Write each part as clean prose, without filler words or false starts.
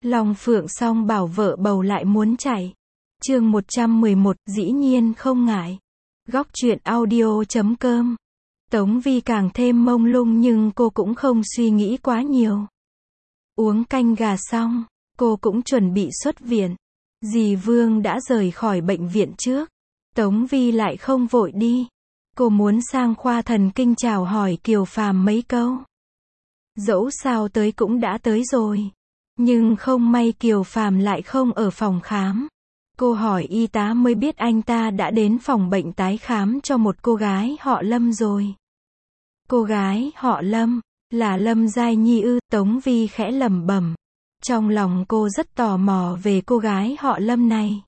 Long Phượng song bảo vợ bầu lại muốn chạy. Chương 111, dĩ nhiên không ngại. Góc truyện audio.com. Tống Vi càng thêm mông lung nhưng cô cũng không suy nghĩ quá nhiều. Uống canh gà xong, cô cũng chuẩn bị xuất viện. Dì Vương đã rời khỏi bệnh viện trước. Tống Vi lại không vội đi. Cô muốn sang khoa thần kinh chào hỏi Kiều Phàm mấy câu. Dẫu sao tới cũng đã tới rồi. Nhưng không may Kiều Phàm lại không ở phòng khám. Cô hỏi y tá mới biết anh ta đã đến phòng bệnh tái khám cho một cô gái họ Lâm rồi. Cô gái họ Lâm, là Lâm Giai Nhi ư? Tống Vi khẽ lẩm bẩm. Trong lòng cô rất tò mò về cô gái họ Lâm này.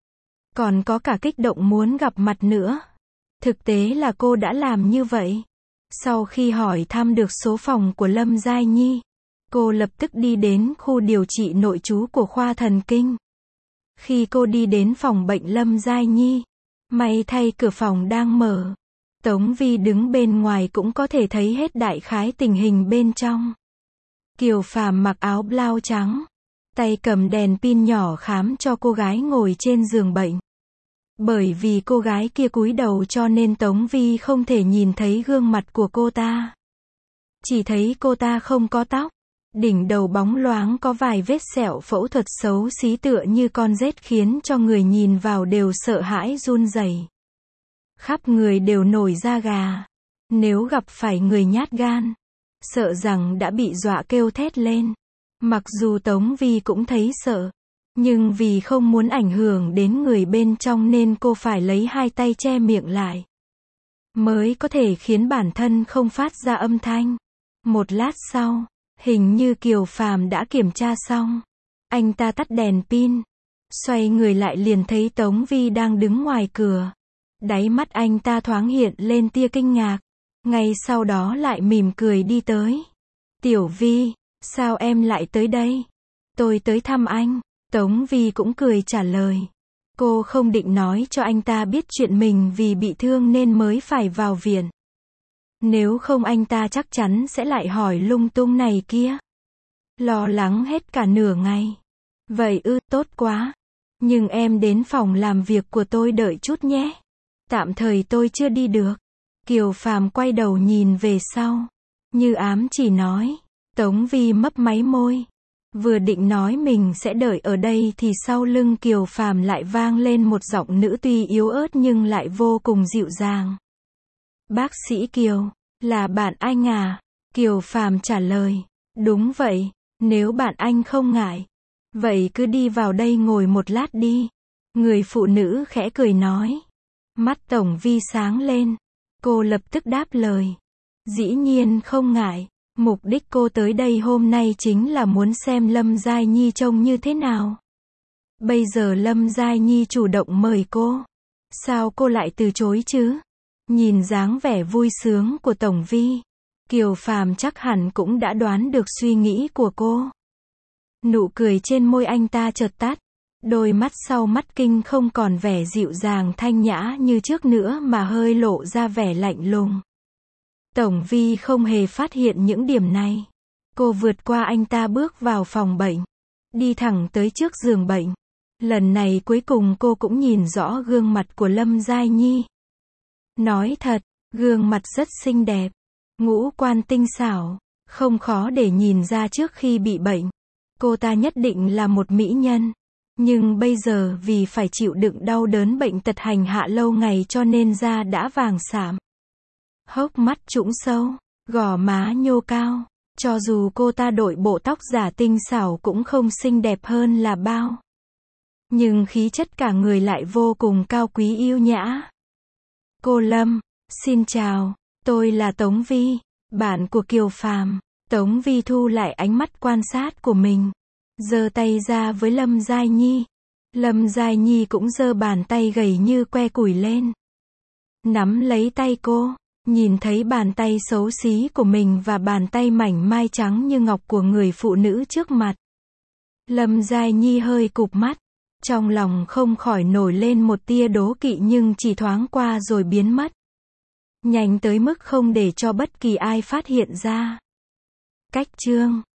Còn có cả kích động muốn gặp mặt nữa. Thực tế là cô đã làm như vậy. Sau khi hỏi thăm được số phòng của Lâm Giai Nhi, cô lập tức đi đến khu điều trị nội trú của khoa thần kinh. Khi cô đi đến phòng bệnh Lâm Giai Nhi, may thay cửa phòng đang mở. Tống Vi đứng bên ngoài cũng có thể thấy hết đại khái tình hình bên trong. Kiều Phàm mặc áo blau trắng, tay cầm đèn pin nhỏ khám cho cô gái ngồi trên giường bệnh. Bởi vì cô gái kia cúi đầu cho nên Tống Vi không thể nhìn thấy gương mặt của cô ta. Chỉ thấy cô ta không có tóc. Đỉnh đầu bóng loáng có vài vết sẹo phẫu thuật xấu xí tựa như con rết khiến cho người nhìn vào đều sợ hãi run rẩy. Khắp người đều nổi da gà. Nếu gặp phải người nhát gan, sợ rằng đã bị dọa kêu thét lên. Mặc dù Tống Vi cũng thấy sợ, nhưng vì không muốn ảnh hưởng đến người bên trong nên cô phải lấy hai tay che miệng lại, mới có thể khiến bản thân không phát ra âm thanh. Một lát sau, hình như Kiều Phàm đã kiểm tra xong. Anh ta tắt đèn pin, xoay người lại liền thấy Tống Vi đang đứng ngoài cửa. Đáy mắt anh ta thoáng hiện lên tia kinh ngạc. Ngay sau đó lại mỉm cười đi tới. Tiểu Vi, sao em lại tới đây? Tôi tới thăm anh. Tống Vi cũng cười trả lời. Cô không định nói cho anh ta biết chuyện mình vì bị thương nên mới phải vào viện. Nếu không anh ta chắc chắn sẽ lại hỏi lung tung này kia. Lo lắng hết cả nửa ngày. Vậy ư, tốt quá. Nhưng em đến phòng làm việc của tôi đợi chút nhé. Tạm thời tôi chưa đi được. Kiều Phàm quay đầu nhìn về sau. Như ám chỉ nói. Tống Vi mấp máy môi. Vừa định nói mình sẽ đợi ở đây thì sau lưng Kiều Phàm lại vang lên một giọng nữ tuy yếu ớt nhưng lại vô cùng dịu dàng. Bác sĩ Kiều, là bạn anh à? Kiều Phàm trả lời. Đúng vậy, nếu bạn anh không ngại. Vậy cứ đi vào đây ngồi một lát đi. Người phụ nữ khẽ cười nói. Mắt Tống Vi sáng lên. Cô lập tức đáp lời. Dĩ nhiên không ngại. Mục đích cô tới đây hôm nay chính là muốn xem Lâm Giai Nhi trông như thế nào. Bây giờ Lâm Giai Nhi chủ động mời cô. Sao cô lại từ chối chứ? Nhìn dáng vẻ vui sướng của Tống Vi, Kiều Phàm chắc hẳn cũng đã đoán được suy nghĩ của cô. Nụ cười trên môi anh ta chợt tắt. Đôi mắt sau mắt kinh không còn vẻ dịu dàng thanh nhã như trước nữa mà hơi lộ ra vẻ lạnh lùng. Tống Vi không hề phát hiện những điểm này. Cô vượt qua anh ta bước vào phòng bệnh, đi thẳng tới trước giường bệnh. Lần này cuối cùng cô cũng nhìn rõ gương mặt của Lâm Giai Nhi. Nói thật, gương mặt rất xinh đẹp, ngũ quan tinh xảo, không khó để nhìn ra trước khi bị bệnh. Cô ta nhất định là một mỹ nhân. Nhưng bây giờ vì phải chịu đựng đau đớn bệnh tật hành hạ lâu ngày cho nên da đã vàng sạm. Hốc mắt trũng sâu, gò má nhô cao. Cho dù cô ta đội bộ tóc giả tinh xảo cũng không xinh đẹp hơn là bao. Nhưng khí chất cả người lại vô cùng cao quý yêu nhã. Cô Lâm, xin chào, tôi là Tống Vi, bạn của Kiều Phàm. Tống Vi thu lại ánh mắt quan sát của mình, giơ tay ra với Lâm Giai Nhi. Lâm Giai Nhi cũng giơ bàn tay gầy như que củi lên, nắm lấy tay cô. Nhìn thấy bàn tay xấu xí của mình và bàn tay mảnh mai trắng như ngọc của người phụ nữ trước mặt, Lâm Giai Nhi hơi cụp mắt. Trong lòng không khỏi nổi lên một tia đố kỵ nhưng chỉ thoáng qua rồi biến mất. Nhanh tới mức không để cho bất kỳ ai phát hiện ra. Cách chương